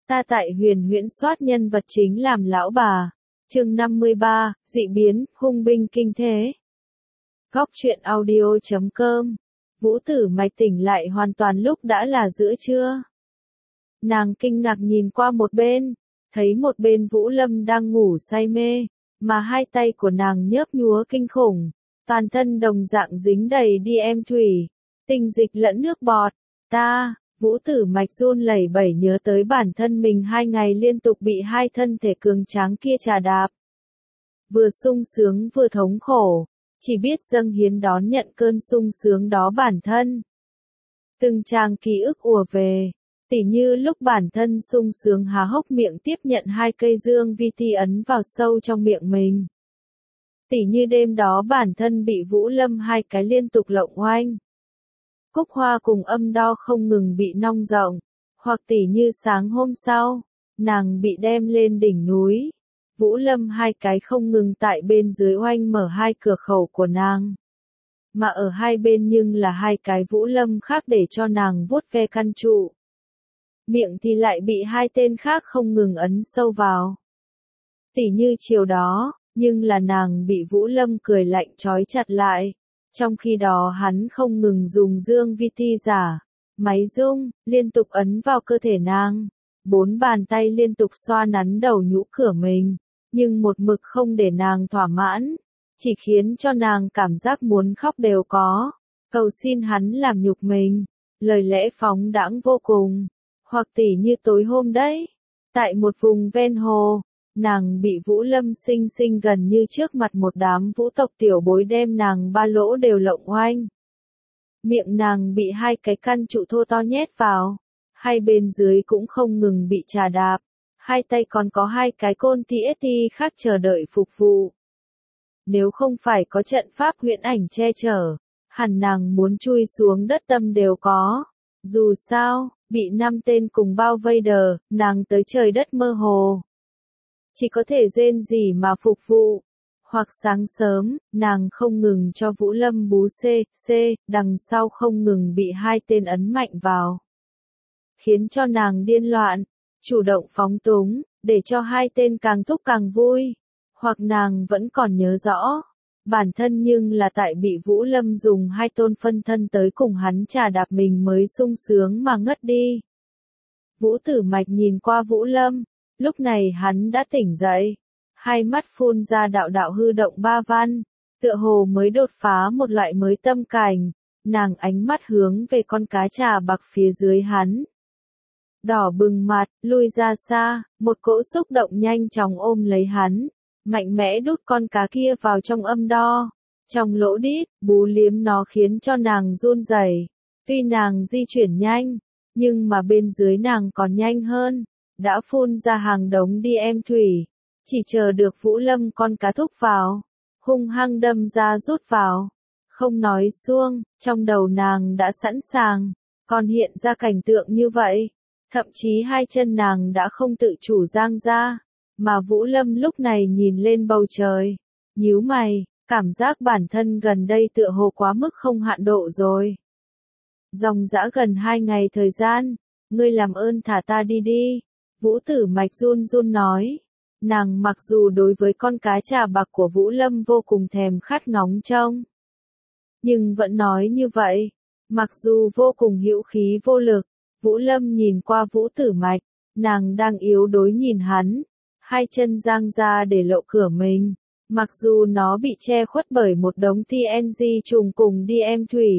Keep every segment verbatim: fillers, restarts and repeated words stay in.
Ta tại huyền huyễn soát nhân vật chính làm lão bà. Chương năm mươi ba, dị biến, hung binh kinh thế. Góc truyện audio chấm com. Vũ Tử Mạch tỉnh lại hoàn toàn lúc đã là giữa trưa. Nàng kinh ngạc nhìn qua một bên, thấy một bên Vũ Lâm đang ngủ say mê, mà hai tay của nàng nhớp nhúa kinh khủng, toàn thân đồng dạng dính đầy đi em thủy, tinh dịch lẫn nước bọt. Ta, Vũ Tử Mạch run lẩy bẩy nhớ tới bản thân mình hai ngày liên tục bị hai thân thể cường tráng kia trà đạp. Vừa sung sướng vừa thống khổ, chỉ biết dâng hiến đón nhận cơn sung sướng đó bản thân. Từng trang ký ức ùa về, tỉ như lúc bản thân sung sướng há hốc miệng tiếp nhận hai cây dương vi ti ấn vào sâu trong miệng mình. Tỉ như đêm đó bản thân bị Vũ Lâm hai cái liên tục lộng oanh. Cúc hoa cùng âm đo không ngừng bị nong rộng, hoặc tỉ như sáng hôm sau, nàng bị đem lên đỉnh núi. Vũ Lâm hai cái không ngừng tại bên dưới oanh mở hai cửa khẩu của nàng. Mà ở hai bên nhưng là hai cái Vũ Lâm khác để cho nàng vuốt ve căn trụ. Miệng thì lại bị hai tên khác không ngừng ấn sâu vào. Tỉ như chiều đó, nhưng là nàng bị Vũ Lâm cười lạnh trói chặt lại. Trong khi đó hắn không ngừng dùng dương vi ti giả, máy rung, liên tục ấn vào cơ thể nàng. Bốn bàn tay liên tục xoa nắn đầu nhũ cửa mình, nhưng một mực không để nàng thỏa mãn, chỉ khiến cho nàng cảm giác muốn khóc đều có. Cầu xin hắn làm nhục mình, lời lẽ phóng đãng vô cùng. Hoặc tỉ như tối hôm đấy, tại một vùng ven hồ, nàng bị Vũ Lâm xinh xinh gần như trước mặt một đám vũ tộc tiểu bối đem nàng ba lỗ đều lộng oanh. Miệng nàng bị hai cái căn trụ thô to nhét vào, hai bên dưới cũng không ngừng bị trà đạp, hai tay còn có hai cái côn tê ét tê khác chờ đợi phục vụ. Nếu không phải có trận pháp huyễn ảnh che chở, hẳn nàng muốn chui xuống đất tâm đều có. Dù sao, bị năm tên cùng bao vây đờ, nàng tới trời đất mơ hồ. Chỉ có thể rên gì mà phục vụ. Hoặc sáng sớm, nàng không ngừng cho Vũ Lâm bú C, C, đằng sau không ngừng bị hai tên ấn mạnh vào. Khiến cho nàng điên loạn, chủ động phóng túng, để cho hai tên càng thúc càng vui. Hoặc nàng vẫn còn nhớ rõ, bản thân nhưng là tại bị Vũ Lâm dùng hai tôn phân thân tới cùng hắn trà đạp mình mới sung sướng mà ngất đi. Vũ Tử Mạch nhìn qua Vũ Lâm, lúc này hắn đã tỉnh dậy, hai mắt phun ra đạo đạo hư động ba văn, tựa hồ mới đột phá một loại mới tâm cảnh, nàng ánh mắt hướng về con cá trà bạc phía dưới hắn. Đỏ bừng mặt, lui ra xa, một cỗ xúc động nhanh chóng ôm lấy hắn, mạnh mẽ đút con cá kia vào trong âm đo, trong lỗ đít, bú liếm nó khiến cho nàng run rẩy. Tuy nàng di chuyển nhanh, nhưng mà bên dưới nàng còn nhanh hơn, đã phun ra hàng đống đi em thủy, chỉ chờ được Vũ Lâm con cá thúc vào, hung hăng đâm ra rút vào. Không nói xuông, trong đầu nàng đã sẵn sàng, còn hiện ra cảnh tượng như vậy, thậm chí hai chân nàng đã không tự chủ giang ra. Mà Vũ Lâm lúc này nhìn lên bầu trời, nhíu mày, cảm giác bản thân gần đây tựa hồ quá mức không hạn độ rồi. Dòng dã gần hai ngày thời gian, ngươi làm ơn thả ta đi đi. Vũ Tử Mạch run run nói, nàng mặc dù đối với con cá trà bạc của Vũ Lâm vô cùng thèm khát ngóng trông, nhưng vẫn nói như vậy, mặc dù vô cùng hữu khí vô lực. Vũ Lâm nhìn qua Vũ Tử Mạch, nàng đang yếu đuối nhìn hắn. Hai chân giang ra để lộ cửa mình, mặc dù nó bị che khuất bởi một đống tê en giê trùng cùng đi em thủy.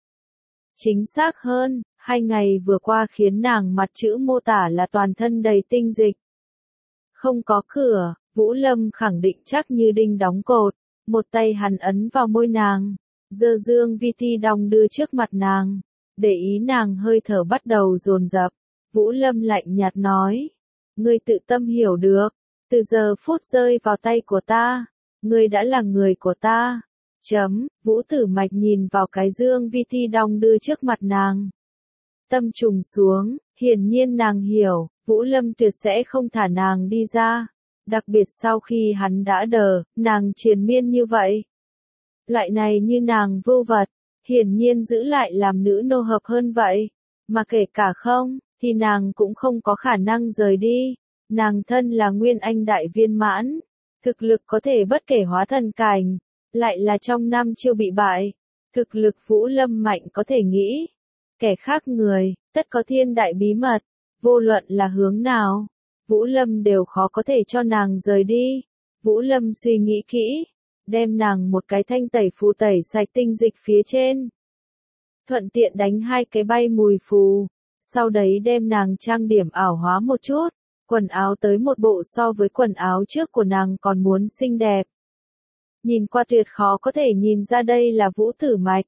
Chính xác hơn, hai ngày vừa qua khiến nàng mặt chữ mô tả là toàn thân đầy tinh dịch. Không có cửa, Vũ Lâm khẳng định chắc như đinh đóng cột, một tay hắn ấn vào môi nàng, giơ dương vi ti đong đưa trước mặt nàng, để ý nàng hơi thở bắt đầu dồn dập. Vũ Lâm lạnh nhạt nói, ngươi tự tâm hiểu được. Từ giờ phút rơi vào tay của ta, ngươi đã là người của ta. Chấm, Vũ Tử Mạch nhìn vào cái dương vi ti đong đưa trước mặt nàng. Tâm trùng xuống, hiển nhiên nàng hiểu, Vũ Lâm tuyệt sẽ không thả nàng đi ra. Đặc biệt sau khi hắn đã đờ, nàng triền miên như vậy. Loại này như nàng vưu vật, hiển nhiên giữ lại làm nữ nô hợp hơn vậy. Mà kể cả không, thì nàng cũng không có khả năng rời đi. Nàng thân là Nguyên Anh đại viên mãn, thực lực có thể bất kể hóa thần cảnh, lại là trong năm chiêu bị bại. Thực lực Vũ Lâm mạnh có thể nghĩ, kẻ khác người, tất có thiên đại bí mật, vô luận là hướng nào, Vũ Lâm đều khó có thể cho nàng rời đi. Vũ Lâm suy nghĩ kỹ, đem nàng một cái thanh tẩy phù tẩy sạch tinh dịch phía trên. Thuận tiện đánh hai cái bay mùi phù, sau đấy đem nàng trang điểm ảo hóa một chút, quần áo tới một bộ so với quần áo trước của nàng còn muốn xinh đẹp. Nhìn qua tuyệt khó có thể nhìn ra đây là Vũ Tử Mạch.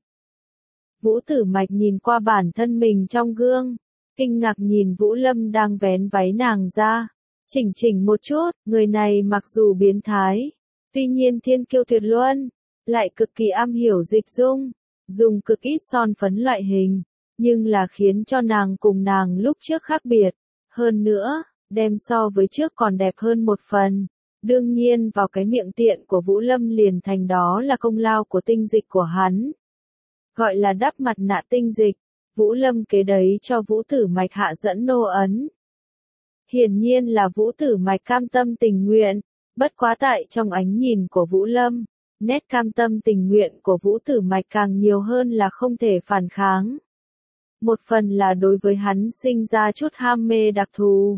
Vũ Tử Mạch nhìn qua bản thân mình trong gương, kinh ngạc nhìn Vũ Lâm đang vén váy nàng ra, chỉnh chỉnh một chút, người này mặc dù biến thái, tuy nhiên thiên kiêu tuyệt luân, lại cực kỳ am hiểu dịch dung, dùng cực ít son phấn loại hình, nhưng là khiến cho nàng cùng nàng lúc trước khác biệt, hơn nữa, đem so với trước còn đẹp hơn một phần. Đương nhiên vào cái miệng tiện của Vũ Lâm liền thành đó là công lao của tinh dịch của hắn. Gọi là đắp mặt nạ tinh dịch, Vũ Lâm kế đấy cho Vũ Tử Mạch hạ dẫn nô ấn. Hiển nhiên là Vũ Tử Mạch cam tâm tình nguyện, bất quá tại trong ánh nhìn của Vũ Lâm, nét cam tâm tình nguyện của Vũ Tử Mạch càng nhiều hơn là không thể phản kháng. Một phần là đối với hắn sinh ra chút ham mê đặc thù.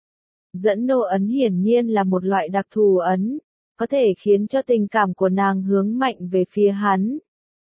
Dẫn nô ấn hiển nhiên là một loại đặc thù ấn, có thể khiến cho tình cảm của nàng hướng mạnh về phía hắn.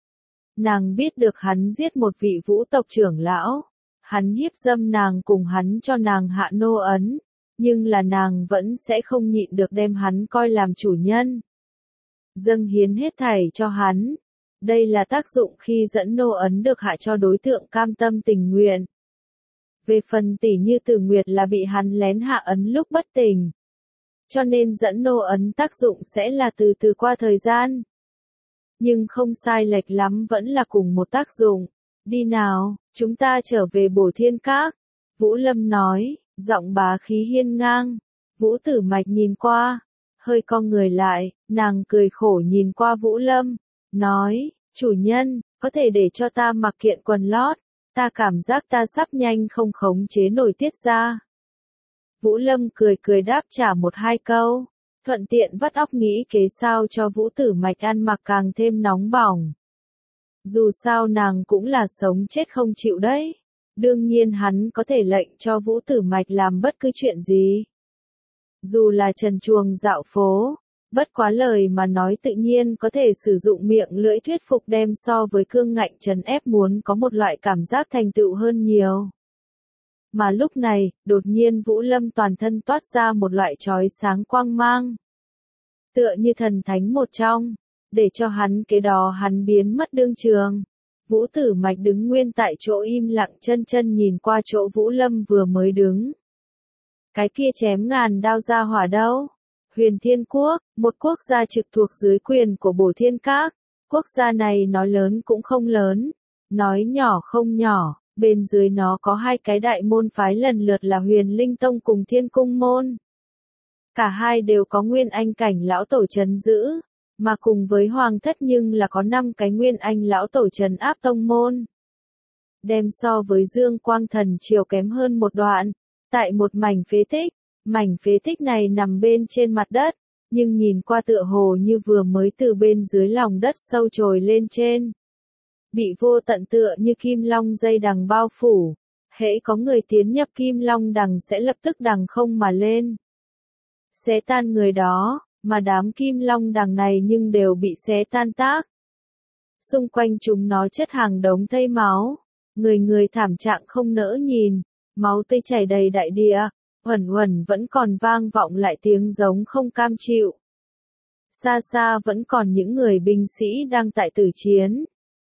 Nàng biết được hắn giết một vị Vũ tộc trưởng lão, hắn hiếp dâm nàng cùng hắn cho nàng hạ nô ấn, nhưng là nàng vẫn sẽ không nhịn được đem hắn coi làm chủ nhân. Dâng hiến hết thảy cho hắn. Đây là tác dụng khi dẫn nô ấn được hạ cho đối tượng cam tâm tình nguyện. Về phần tỷ như Tử Nguyệt là bị hắn lén hạ ấn lúc bất tỉnh. Cho nên dẫn nô ấn tác dụng sẽ là từ từ qua thời gian. Nhưng không sai lệch lắm vẫn là cùng một tác dụng. Đi nào, chúng ta trở về Bổ Thiên Các. Vũ Lâm nói, giọng bá khí hiên ngang. Vũ Tử Mạch nhìn qua, hơi cong người lại, nàng cười khổ nhìn qua Vũ Lâm, nói, chủ nhân, có thể để cho ta mặc kiện quần lót. Ta cảm giác ta sắp nhanh không khống chế nổi tiết ra. Vũ Lâm cười cười đáp trả một hai câu, thuận tiện vắt óc nghĩ kế sao cho Vũ Tử Mạch ăn mặc càng thêm nóng bỏng. Dù sao nàng cũng là sống chết không chịu đấy. Đương nhiên hắn có thể lệnh cho Vũ Tử Mạch làm bất cứ chuyện gì. Dù là trần truồng dạo phố, bất quá lời mà nói tự nhiên có thể sử dụng miệng lưỡi thuyết phục đem so với cương ngạnh trấn ép muốn có một loại cảm giác thành tựu hơn nhiều. Mà lúc này, đột nhiên Vũ Lâm toàn thân toát ra một loại chói sáng quang mang. Tựa như thần thánh một trong, để cho hắn kế đó hắn biến mất đương trường. Vũ Tử Mạch đứng nguyên tại chỗ im lặng chân chân nhìn qua chỗ Vũ Lâm vừa mới đứng. Cái kia chém ngàn đao ra hỏa đâu? Huyền Thiên Quốc, một quốc gia trực thuộc dưới quyền của Bổ Thiên Các. Quốc gia này nói lớn cũng không lớn, nói nhỏ không nhỏ, bên dưới nó có hai cái đại môn phái lần lượt là Huyền Linh Tông cùng Thiên Cung Môn. Cả hai đều có Nguyên Anh cảnh lão tổ trấn giữ, mà cùng với Hoàng thất nhưng là có năm cái Nguyên Anh lão tổ trấn áp tông môn. Đem so với Dương Quang Thần Triều kém hơn một đoạn, tại một mảnh phế tích. Mảnh phế tích này nằm bên trên mặt đất, nhưng nhìn qua tựa hồ như vừa mới từ bên dưới lòng đất sâu trồi lên trên. Bị vô tận tựa như kim long dây đằng bao phủ, hễ có người tiến nhập kim long đằng sẽ lập tức đằng không mà lên. Xé tan người đó, mà đám kim long đằng này nhưng đều bị xé tan tác. Xung quanh chúng nó chất hàng đống thây máu, người người thảm trạng không nỡ nhìn, máu tươi chảy đầy đại địa. Uẩn uẩn vẫn còn vang vọng lại tiếng giống không cam chịu. Xa xa vẫn còn những người binh sĩ đang tại tử chiến.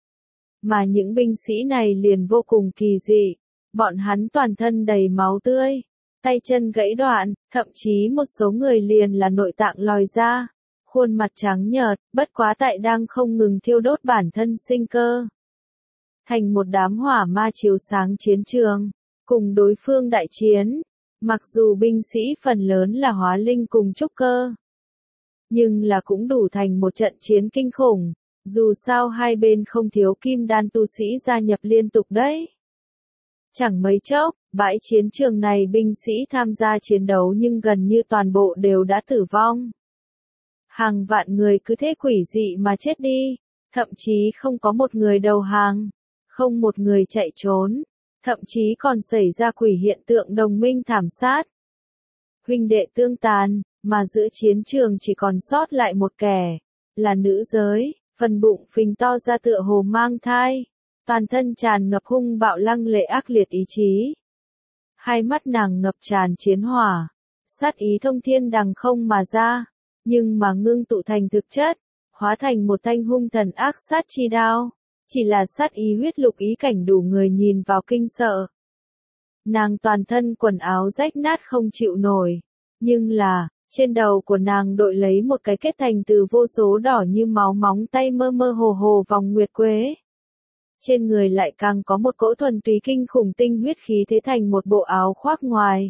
Mà những binh sĩ này liền vô cùng kỳ dị. Bọn hắn toàn thân đầy máu tươi, tay chân gãy đoạn, thậm chí một số người liền là nội tạng lòi ra. Khuôn mặt trắng nhợt, bất quá tại đang không ngừng thiêu đốt bản thân sinh cơ. Thành một đám hỏa ma chiếu sáng chiến trường, cùng đối phương đại chiến. Mặc dù binh sĩ phần lớn là hóa linh cùng trúc cơ, nhưng là cũng đủ thành một trận chiến kinh khủng, dù sao hai bên không thiếu kim đan tu sĩ gia nhập liên tục đấy. Chẳng mấy chốc, bãi chiến trường này binh sĩ tham gia chiến đấu nhưng gần như toàn bộ đều đã tử vong. Hàng vạn người cứ thế quỷ dị mà chết đi, thậm chí không có một người đầu hàng, không một người chạy trốn, thậm chí còn xảy ra quỷ hiện tượng đồng minh thảm sát. Huynh đệ tương tàn, mà giữa chiến trường chỉ còn sót lại một kẻ, là nữ giới, phần bụng phình to ra tựa hồ mang thai, toàn thân tràn ngập hung bạo lăng lệ ác liệt ý chí. Hai mắt nàng ngập tràn chiến hỏa, sát ý thông thiên đằng không mà ra, nhưng mà ngưng tụ thành thực chất, hóa thành một thanh hung thần ác sát chi đao, chỉ là sát ý huyết lục ý cảnh đủ người nhìn vào kinh sợ. Nàng toàn thân quần áo rách nát không chịu nổi, nhưng là, trên đầu của nàng đội lấy một cái kết thành từ vô số đỏ như máu móng tay mơ mơ hồ hồ vòng nguyệt quế. Trên người lại càng có một cỗ thuần túy kinh khủng tinh huyết khí thế thành một bộ áo khoác ngoài.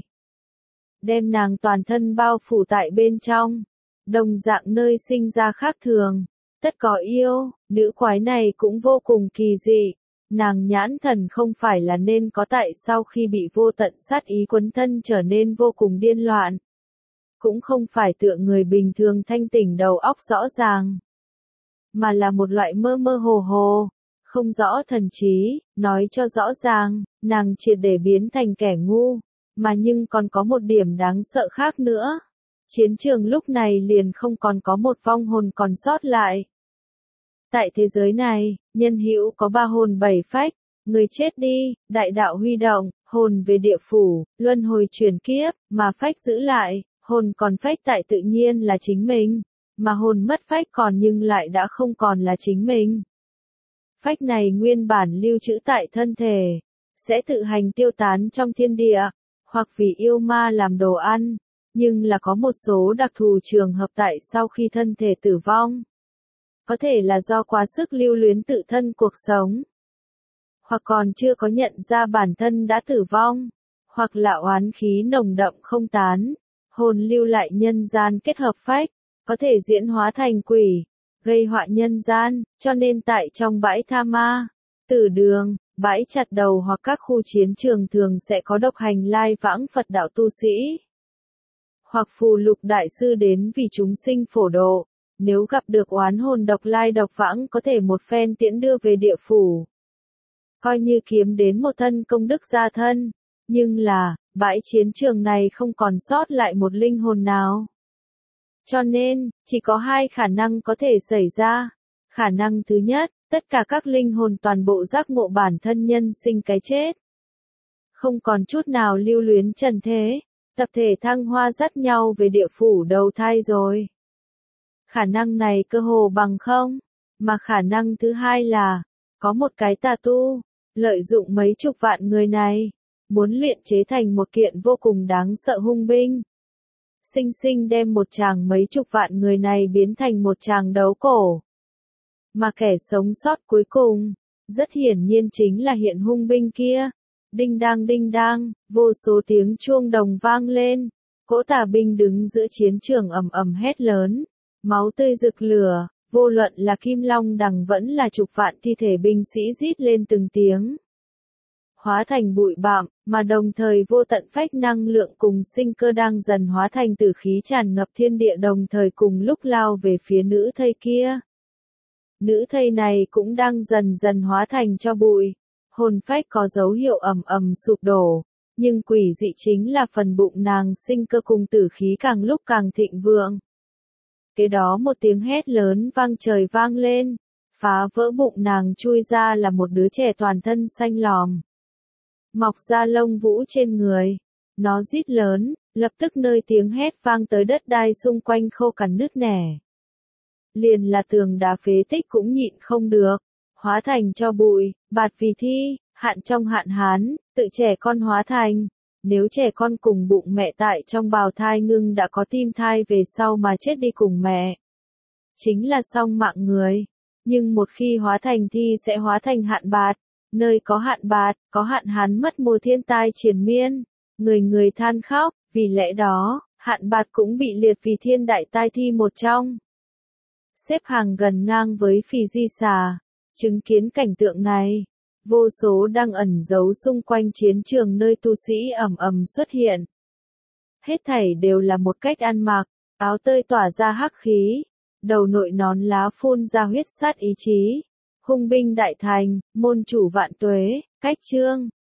Đem nàng toàn thân bao phủ tại bên trong, đồng dạng nơi sinh ra khác thường, tất có yêu, nữ quái này cũng vô cùng kỳ dị. Nàng nhãn thần không phải là nên có tại sau khi bị vô tận sát ý quấn thân trở nên vô cùng điên loạn. Cũng không phải tựa người bình thường thanh tỉnh đầu óc rõ ràng, mà là một loại mơ mơ hồ hồ, không rõ thần trí, nói cho rõ ràng, nàng triệt để biến thành kẻ ngu, mà nhưng còn có một điểm đáng sợ khác nữa. Chiến trường lúc này liền không còn có một vong hồn còn sót lại. Tại thế giới này, nhân hữu có ba hồn bảy phách, người chết đi, đại đạo huy động, hồn về địa phủ, luân hồi chuyển kiếp, mà phách giữ lại, hồn còn phách tại tự nhiên là chính mình, mà hồn mất phách còn nhưng lại đã không còn là chính mình. Phách này nguyên bản lưu trữ tại thân thể, sẽ tự hành tiêu tán trong thiên địa, hoặc vì yêu ma làm đồ ăn, nhưng là có một số đặc thù trường hợp tại sau khi thân thể tử vong. Có thể là do quá sức lưu luyến tự thân cuộc sống, hoặc còn chưa có nhận ra bản thân đã tử vong, hoặc là oán khí nồng đậm không tán, hồn lưu lại nhân gian kết hợp phách, có thể diễn hóa thành quỷ, gây họa nhân gian, cho nên tại trong bãi tha ma, tử đường, bãi chặt đầu hoặc các khu chiến trường thường sẽ có độc hành lai vãng Phật đạo tu sĩ, hoặc phù lục đại sư đến vì chúng sinh phổ độ. Nếu gặp được oán hồn độc lai độc vãng có thể một phen tiễn đưa về địa phủ, coi như kiếm đến một thân công đức gia thân, nhưng là, bãi chiến trường này không còn sót lại một linh hồn nào. Cho nên, chỉ có hai khả năng có thể xảy ra. Khả năng thứ nhất, tất cả các linh hồn toàn bộ giác ngộ bản thân nhân sinh cái chết, không còn chút nào lưu luyến trần thế, tập thể thăng hoa dắt nhau về địa phủ đầu thai rồi. Khả năng này cơ hồ bằng không, mà khả năng thứ hai là, có một cái tà tu, lợi dụng mấy chục vạn người này, muốn luyện chế thành một kiện vô cùng đáng sợ hung binh. Sinh sinh đem một tràng mấy chục vạn người này biến thành một tràng đấu cổ. Mà kẻ sống sót cuối cùng, rất hiển nhiên chính là hiện hung binh kia. Đinh đang đinh đang, vô số tiếng chuông đồng vang lên, cỗ tà binh đứng giữa chiến trường ầm ầm hét lớn. Máu tươi rực lửa, vô luận là Kim Long Đằng vẫn là chục vạn thi thể binh sĩ rít lên từng tiếng. Hóa thành bụi bặm, mà đồng thời vô tận phách năng lượng cùng sinh cơ đang dần hóa thành tử khí tràn ngập thiên địa đồng thời cùng lúc lao về phía nữ thây kia. Nữ thây này cũng đang dần dần hóa thành cho bụi, hồn phách có dấu hiệu ầm ầm sụp đổ, nhưng quỷ dị chính là phần bụng nàng sinh cơ cùng tử khí càng lúc càng thịnh vượng. Kế đó một tiếng hét lớn vang trời vang lên, phá vỡ bụng nàng chui ra là một đứa trẻ toàn thân xanh lòm, mọc ra lông vũ trên người. Nó rít lớn, lập tức nơi tiếng hét vang tới đất đai xung quanh khô cằn nứt nẻ. Liền là tường đá phế tích cũng nhịn không được, hóa thành cho bụi, bạt vì thi, hạn trong hạn hán, tự trẻ con hóa thành. Nếu trẻ con cùng bụng mẹ tại trong bào thai ngưng đã có tim thai về sau mà chết đi cùng mẹ, chính là xong mạng người. Nhưng một khi hóa thành thi sẽ hóa thành hạn bạt, nơi có hạn bạt, có hạn hán mất mùa thiên tai triền miên, người người than khóc, vì lẽ đó, hạn bạt cũng bị liệt vì thiên đại tai thi một trong. Xếp hàng gần ngang với Phì Di Xà, chứng kiến cảnh tượng này, Vô số đang ẩn giấu xung quanh chiến trường nơi tu sĩ ầm ầm xuất hiện. Hết thảy đều là một cách ăn mặc, áo tơi tỏa ra hắc khí, đầu nội nón lá phun ra huyết sát ý chí. Hung binh đại thành, môn chủ vạn tuế, cách chương.